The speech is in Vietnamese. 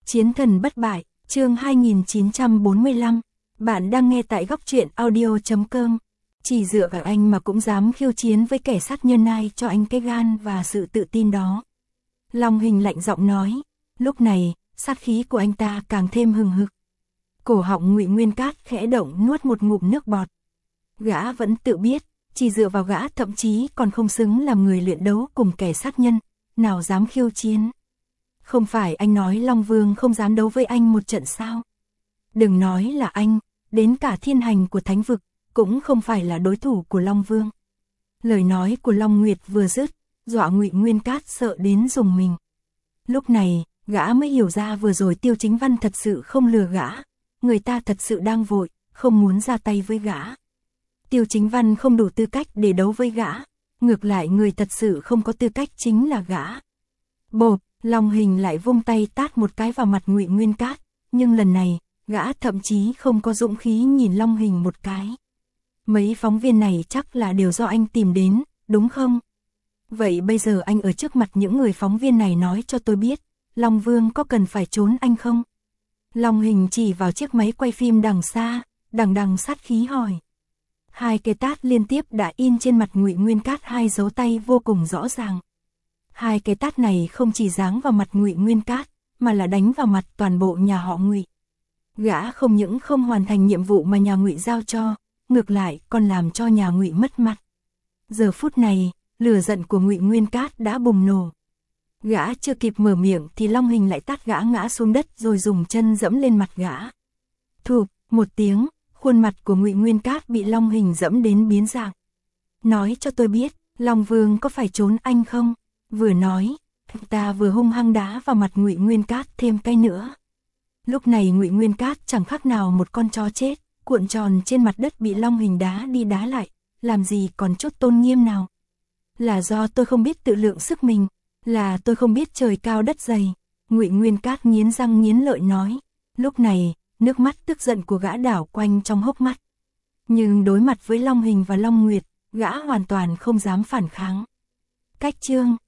Chiến thần bất bại, chương 2945. Bạn đang nghe tại góc truyện audio.com. Chỉ dựa vào anh mà cũng dám khiêu chiến với kẻ sát nhân, ai cho anh cái gan và sự tự tin đó? Long Hình lạnh giọng nói. Lúc này, sát khí của anh ta càng thêm hừng hực. Cổ họng Ngụy Nguyên Cát khẽ động, nuốt một ngụm nước bọt. Gã vẫn tự biết, chỉ dựa vào gã thậm chí còn không xứng làm người luyện đấu cùng kẻ sát nhân, nào dám khiêu chiến. Không phải anh nói Long Vương không dám đấu với anh một trận sao? Đừng nói là anh, đến cả thiên hành của thánh vực, cũng không phải là đối thủ của Long Vương. Lời nói của Long Nguyệt vừa dứt, dọa Ngụy Nguyên Cát sợ đến rùng mình. Lúc này, gã mới hiểu ra vừa rồi Tiêu Chính Văn thật sự không lừa gã, người ta thật sự đang vội, không muốn ra tay với gã. Tiêu Chính Văn không đủ tư cách để đấu với gã, ngược lại người thật sự không có tư cách chính là gã. Bộp, Long Hình lại vung tay tát một cái vào mặt Ngụy Nguyên Cát, nhưng lần này, gã thậm chí không có dũng khí nhìn Long Hình một cái. Mấy phóng viên này chắc là đều do anh tìm đến, đúng không? Vậy bây giờ anh ở trước mặt những người phóng viên này nói cho tôi biết, Long Vương có cần phải trốn anh không? Long Hình chỉ vào chiếc máy quay phim đằng xa, đằng sát khí hỏi. Hai cái tát liên tiếp đã in trên mặt Ngụy Nguyên Cát hai dấu tay vô cùng rõ ràng. Hai cái tát này không chỉ giáng vào mặt Ngụy Nguyên Cát, mà là đánh vào mặt toàn bộ nhà họ Ngụy. Gã không những không hoàn thành nhiệm vụ mà nhà Ngụy giao cho, ngược lại còn làm cho nhà Ngụy mất mặt. Giờ phút này, lửa giận của Ngụy Nguyên Cát đã bùng nổ. Gã chưa kịp mở miệng thì Long Hình lại tát gã ngã xuống đất rồi dùng chân dẫm lên mặt gã. Thụp, một tiếng, khuôn mặt của Ngụy Nguyên Cát bị Long Hình dẫm đến biến dạng. Nói cho tôi biết, Long Vương có phải trốn anh không? Vừa nói, ta vừa hung hăng đá vào mặt Ngụy Nguyên Cát thêm cái nữa. Lúc này Ngụy Nguyên Cát chẳng khác nào một con chó chết, cuộn tròn trên mặt đất bị Long Hình đá đi đá lại, làm gì còn chút tôn nghiêm nào. Là do tôi không biết tự lượng sức mình, là tôi không biết trời cao đất dày. Ngụy Nguyên Cát nghiến răng nghiến lợi nói. Lúc này, nước mắt tức giận của gã đảo quanh trong hốc mắt. Nhưng đối mặt với Long Hình và Long Nguyệt, gã hoàn toàn không dám phản kháng. Cách chương